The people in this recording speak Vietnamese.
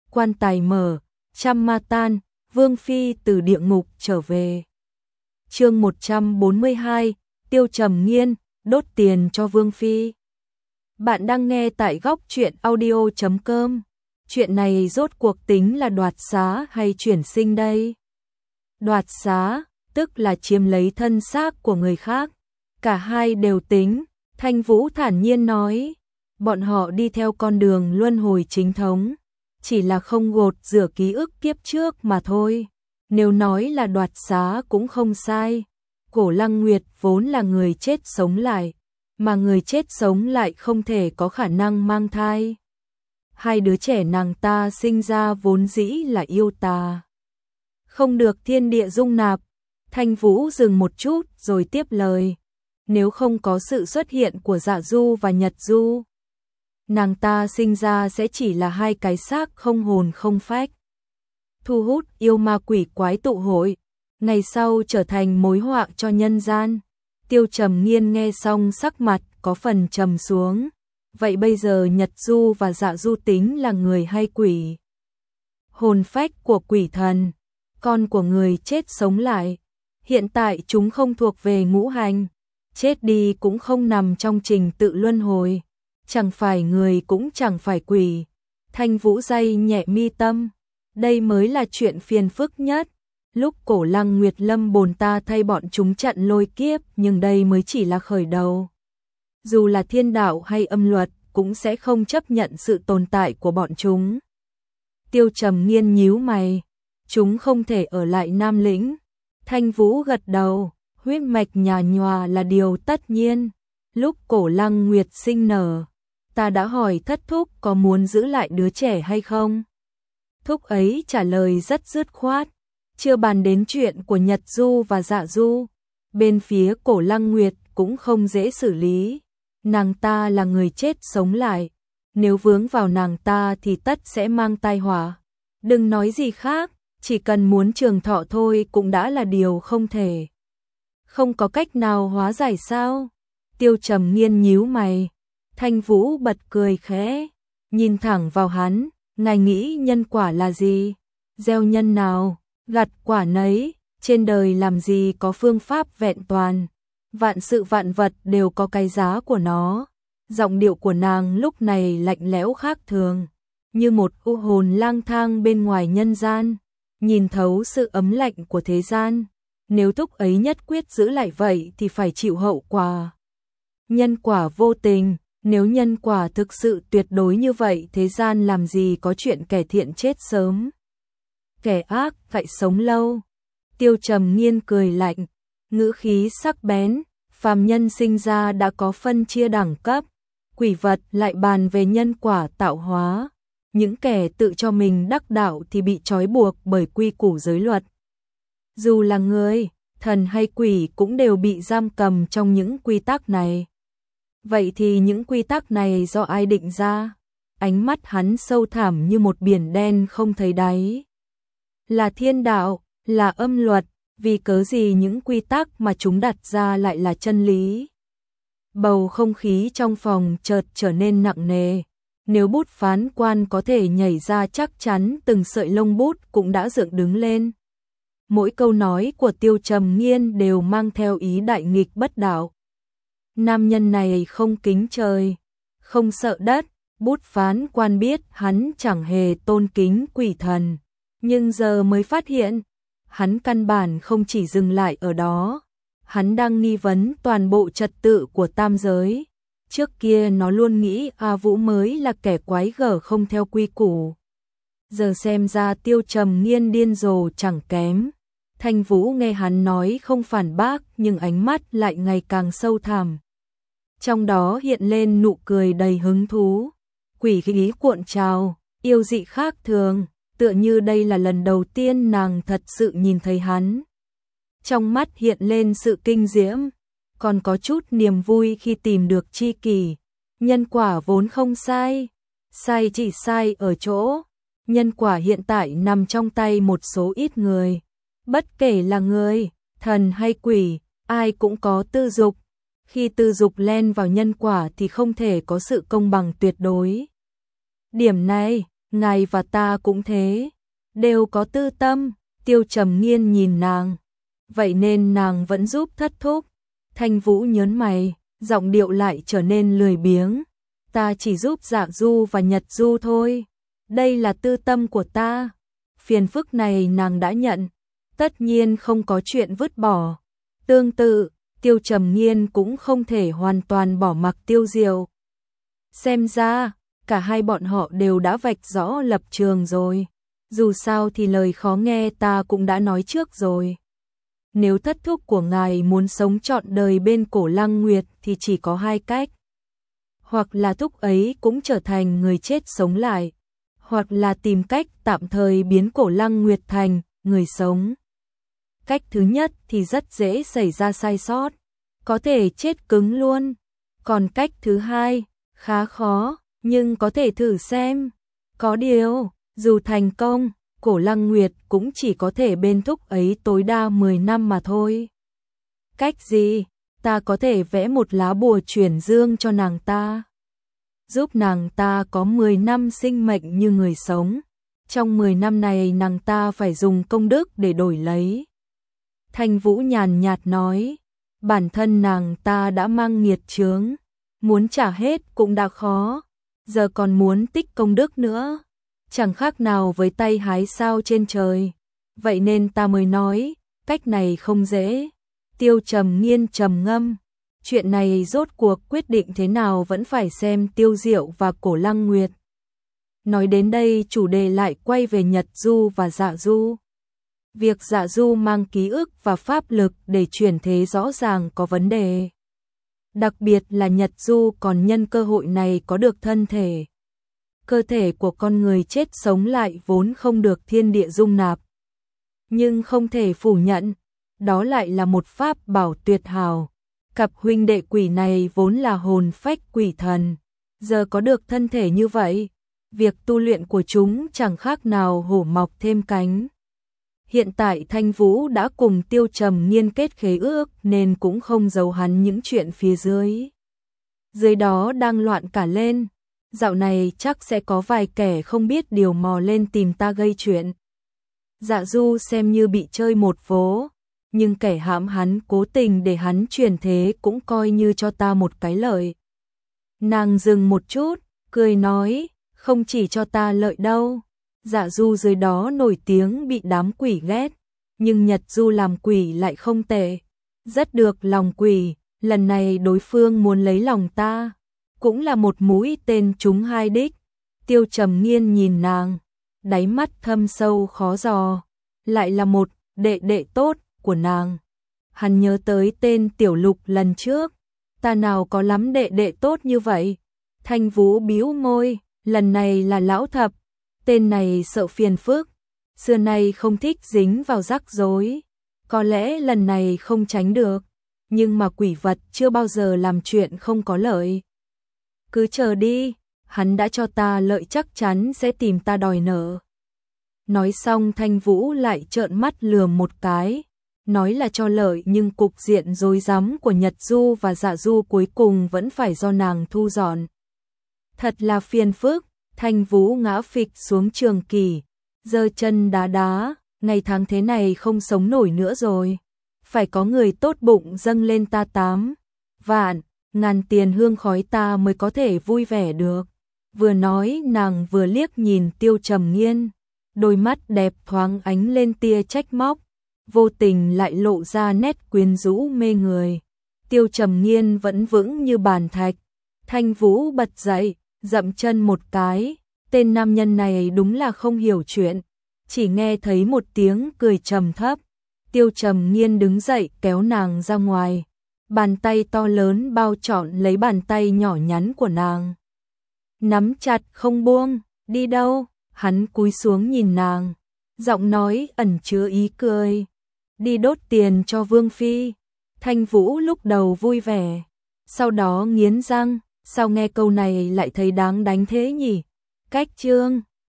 quan tài mở, trăm ma tan, Vương Phi từ địa ngục trở về. Chương 142, Tiêu Trầm Nghiên, đốt tiền cho Vương Phi. Bạn đang nghe tại góc truyện audio.com. Chuyện này rốt cuộc tính là đoạt xá hay chuyển sinh đây? Đoạt xá, tức là chiếm lấy thân xác của người khác. Cả hai đều tính, Thanh Vũ thản nhiên nói. Bọn họ đi theo con đường luân hồi chính thống, chỉ là không gột rửa ký ức kiếp trước mà thôi. Nếu nói là đoạt xá cũng không sai. Cổ Lăng Nguyệt vốn là người chết sống lại, mà người chết sống lại không thể có khả năng mang thai. Hai đứa trẻ nàng ta sinh ra vốn dĩ là yêu tà, không được thiên địa dung nạp. Thanh Vũ dừng một chút rồi tiếp lời. Nếu không có sự xuất hiện của Dạ Du và Nhật Du, nàng ta sinh ra sẽ chỉ là hai cái xác không hồn không phách, thu hút yêu ma quỷ quái tụ hội, ngày sau trở thành mối họa cho nhân gian. Tiêu Trầm Nghiên nghe xong sắc mặt có phần trầm xuống. Vậy bây giờ Nhật Du và Dạ Du tính là người hay quỷ? Hồn phách của quỷ thần, con của người chết sống lại. Hiện tại chúng không thuộc về ngũ hành, chết đi cũng không nằm trong trình tự luân hồi, chẳng phải người cũng chẳng phải quỷ. Thanh Vũ day nhẹ mi tâm, đây mới là chuyện phiền phức nhất. Lúc Cổ Lăng Nguyệt lâm bồn ta thay bọn chúng chặn lôi kiếp, nhưng đây mới chỉ là khởi đầu. Dù là thiên đạo hay âm luật cũng sẽ không chấp nhận sự tồn tại của bọn chúng. Tiêu Trầm Nghiên nhíu mày, chúng không thể ở lại Nam Lĩnh. Thanh Vũ gật đầu, huyết mạch nhà nhòa là điều tất nhiên. Lúc Cổ Lăng Nguyệt sinh nở, ta đã hỏi thất thúc có muốn giữ lại đứa trẻ hay không. Thúc ấy trả lời rất dứt khoát, chưa bàn đến chuyện của Nhật Du và Dạ Du. Bên phía Cổ Lăng Nguyệt cũng không dễ xử lý. Nàng ta là người chết sống lại, nếu vướng vào nàng ta thì tất sẽ mang tai họa. Đừng nói gì khác, chỉ cần muốn trường thọ thôi cũng đã là điều không thể. Không có cách nào hóa giải sao? Tiêu Trầm Nghiên nhíu mày. Thanh Vũ bật cười khẽ, nhìn thẳng vào hắn. Ngài nghĩ nhân quả là gì? Gieo nhân nào, gặt quả nấy. Trên đời làm gì có phương pháp vẹn toàn. Vạn sự vạn vật đều có cái giá của nó. Giọng điệu của nàng lúc này lạnh lẽo khác thường, như một u hồn lang thang bên ngoài nhân gian, nhìn thấu sự ấm lạnh của thế gian. Nếu thúc ấy nhất quyết giữ lại vậy thì phải chịu hậu quả. Nhân quả vô tình, nếu nhân quả thực sự tuyệt đối như vậy, thế gian làm gì có chuyện kẻ thiện chết sớm, kẻ ác phải sống lâu. Tiêu Trầm Nghiên cười lạnh, ngữ khí sắc bén. Phàm nhân sinh ra đã có phân chia đẳng cấp, quỷ vật lại bàn về nhân quả tạo hóa. Những kẻ tự cho mình đắc đạo thì bị trói buộc bởi quy củ giới luật. Dù là người, thần hay quỷ cũng đều bị giam cầm trong những quy tắc này. Vậy thì những quy tắc này do ai định ra? Ánh mắt hắn sâu thẳm như một biển đen không thấy đáy. Là thiên đạo, là âm luật. Vì cớ gì những quy tắc mà chúng đặt ra lại là chân lý? Bầu không khí trong phòng chợt trở nên nặng nề. Nếu bút phán quan có thể nhảy ra, chắc chắn từng sợi lông bút cũng đã dựng đứng lên. Mỗi câu nói của Tiêu Trầm Nghiên đều mang theo ý đại nghịch bất đạo. Nam nhân này không kính trời, không sợ đất. Bút phán quan biết hắn chẳng hề tôn kính quỷ thần, nhưng giờ mới phát hiện hắn căn bản không chỉ dừng lại ở đó. Hắn đang nghi vấn toàn bộ trật tự của tam giới. Trước kia nó luôn nghĩ A Vũ mới là kẻ quái gở không theo quy củ. Giờ xem ra Tiêu Trầm Nghiên điên rồ chẳng kém. Thanh Vũ nghe hắn nói không phản bác, nhưng ánh mắt lại ngày càng sâu thẳm. Trong đó hiện lên nụ cười đầy hứng thú. Quỷ khí cuộn trào, yêu dị khác thường. Tựa như đây là lần đầu tiên nàng thật sự nhìn thấy hắn. Trong mắt hiện lên sự kinh diễm, còn có chút niềm vui khi tìm được tri kỷ. Nhân quả vốn không sai, sai chỉ sai ở chỗ. Nhân quả hiện tại nằm trong tay một số ít người. Bất kể là người, thần hay quỷ, ai cũng có tư dục. Khi tư dục len vào nhân quả thì không thể có sự công bằng tuyệt đối. Điểm này, ngài và ta cũng thế, đều có tư tâm. Tiêu Trầm Nghiên nhìn nàng, vậy nên nàng vẫn giúp thất thúc. Thanh Vũ nhớn mày, giọng điệu lại trở nên lười biếng. Ta chỉ giúp Dạ Du và Nhật Du thôi, đây là tư tâm của ta. Phiền phức này nàng đã nhận, tất nhiên không có chuyện vứt bỏ. Tương tự, Tiêu Trầm Nghiên cũng không thể hoàn toàn bỏ mặc Tiêu Diệu. Xem ra, cả hai bọn họ đều đã vạch rõ lập trường rồi. Dù sao thì lời khó nghe ta cũng đã nói trước rồi. Nếu thất thúc của ngài muốn sống trọn đời bên Cổ Lăng Nguyệt thì chỉ có hai cách. Hoặc là thúc ấy cũng trở thành người chết sống lại, hoặc là tìm cách tạm thời biến Cổ Lăng Nguyệt thành người sống. Cách thứ nhất thì rất dễ xảy ra sai sót, có thể chết cứng luôn. Còn cách thứ hai, khá khó, nhưng có thể thử xem. Có điều, dù thành công, Cổ Lăng Nguyệt cũng chỉ có thể bên thúc ấy tối đa 10 năm mà thôi. Cách gì? Ta có thể vẽ một lá bùa chuyển dương cho nàng ta, giúp nàng ta có 10 năm sinh mệnh như người sống. Trong 10 năm này nàng ta phải dùng công đức để đổi lấy. Thanh Vũ nhàn nhạt nói, bản thân nàng ta đã mang nghiệt chướng, muốn trả hết cũng đã khó, giờ còn muốn tích công đức nữa, chẳng khác nào với tay hái sao trên trời. Vậy nên ta mới nói, cách này không dễ. Tiêu Trầm Nghiên trầm ngâm, chuyện này rốt cuộc quyết định thế nào vẫn phải xem Tiêu Diệu và Cổ Lăng Nguyệt. Nói đến đây chủ đề lại quay về Nhật Du và Dạ Du. Việc Dạ Du mang ký ức và pháp lực để chuyển thế rõ ràng có vấn đề. Đặc biệt là Nhật Du còn nhân cơ hội này có được thân thể. Cơ thể của con người chết sống lại vốn không được thiên địa dung nạp. Nhưng không thể phủ nhận, đó lại là một pháp bảo tuyệt hảo. Cặp huynh đệ quỷ này vốn là hồn phách quỷ thần, giờ có được thân thể như vậy, việc tu luyện của chúng chẳng khác nào hổ mọc thêm cánh. Hiện tại Thanh Vũ đã cùng Tiêu Trầm Nghiên kết khế ước nên cũng không giấu hắn những chuyện phía dưới. Dưới đó đang loạn cả lên, dạo này chắc sẽ có vài kẻ không biết điều mò lên tìm ta gây chuyện. Dạ Du xem như bị chơi một vố, nhưng kẻ hãm hắn cố tình để hắn chuyển thế cũng coi như cho ta một cái lợi. Nàng dừng một chút, cười nói, không chỉ cho ta lợi đâu. Dạ Du dưới đó nổi tiếng bị đám quỷ ghét, nhưng Nhật Du làm quỷ lại không tệ, rất được lòng quỷ. Lần này đối phương muốn lấy lòng ta, cũng là một mũi tên trúng hai đích. Tiêu Trầm Nghiên nhìn nàng, đáy mắt thâm sâu khó dò, lại là một đệ đệ tốt của nàng. Hắn nhớ tới tên Tiểu Lục lần trước, ta nào có lắm đệ đệ tốt như vậy. Thanh Vũ bĩu môi, lần này là Lão Thập, tên này sợ phiền phức, xưa nay không thích dính vào rắc rối, có lẽ lần này không tránh được, nhưng mà quỷ vật chưa bao giờ làm chuyện không có lợi. Cứ chờ đi, hắn đã cho ta lợi chắc chắn sẽ tìm ta đòi nợ. Nói xong Thanh Vũ lại trợn mắt lườm một cái, nói là cho lợi nhưng cục diện rối rắm của Nhật Du và Dạ Du cuối cùng vẫn phải do nàng thu dọn. Thật là phiền phức. Thanh Vũ ngã phịch xuống trường kỷ, giơ chân đá đá, ngày tháng thế này không sống nổi nữa rồi. Phải có người tốt bụng dâng lên ta 8 vạn, ngàn tiền hương khói ta mới có thể vui vẻ được. Vừa nói nàng vừa liếc nhìn Tiêu Trầm Nghiên, đôi mắt đẹp thoáng ánh lên tia trách móc, vô tình lại lộ ra nét quyến rũ mê người. Tiêu Trầm Nghiên vẫn vững như bàn thạch. Thanh Vũ bật dậy, dậm chân một cái, tên nam nhân này đúng là không hiểu chuyện, chỉ nghe thấy một tiếng cười trầm thấp. Tiêu Trầm Nghiên đứng dậy kéo nàng ra ngoài, bàn tay to lớn bao trọn lấy bàn tay nhỏ nhắn của nàng, nắm chặt không buông. Đi đâu? Hắn cúi xuống nhìn nàng, giọng nói ẩn chứa ý cười. Đi đốt tiền cho Vương Phi. Thanh Vũ lúc đầu vui vẻ, sau đó nghiến răng, sao nghe câu này lại thấy đáng đánh thế nhỉ? Cách chương